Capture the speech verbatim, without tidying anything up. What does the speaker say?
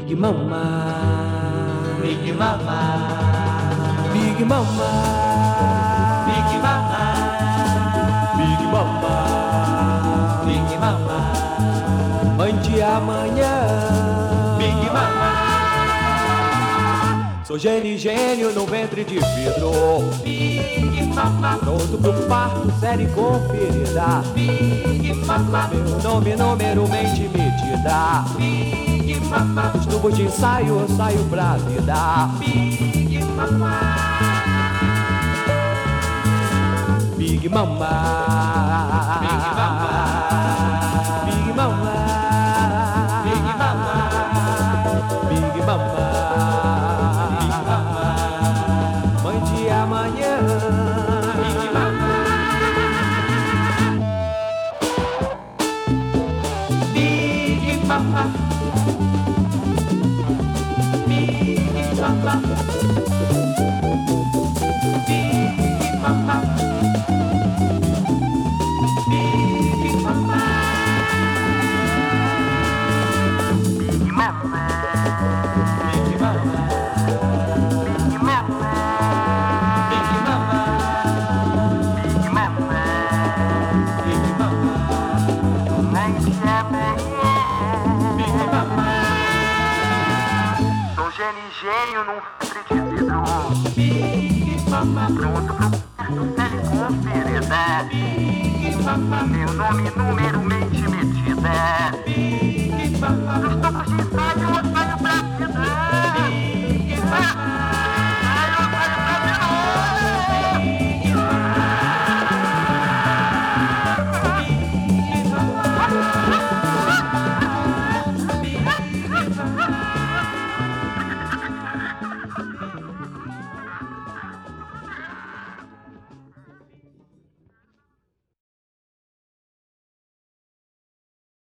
Big Mama, Big Mama, Big Mama, Big Mama, Big Mama, Big Mama, mãe de amanhã. Big Mama, Sou gênio, gênio no ventre de vidro. Big Mama, Pronto pro parto, série conferida. Big Mama, Meu nome, número, mente metida. Big Mama, Os tubos de ensaio, eu saio pra vida. Big Mama, Big Mama, Big Mama, Big Mama, Big Mama, Big Mama, mãe de amanhã. Big Mama, Big Mama, Big Mama, Big Mama, Big Mama, Big Mama, Big Mama, Big Mama, Big Mama, Big Mama, Big Mama, mãe de amanhã. Big Mama, sou gênio, gênio num filtro de vidro. Big Mama, pronto pro parto, série conferida. Big Mama, meu nome, número, mente metida. Big Mama, nos tocos de ensaio,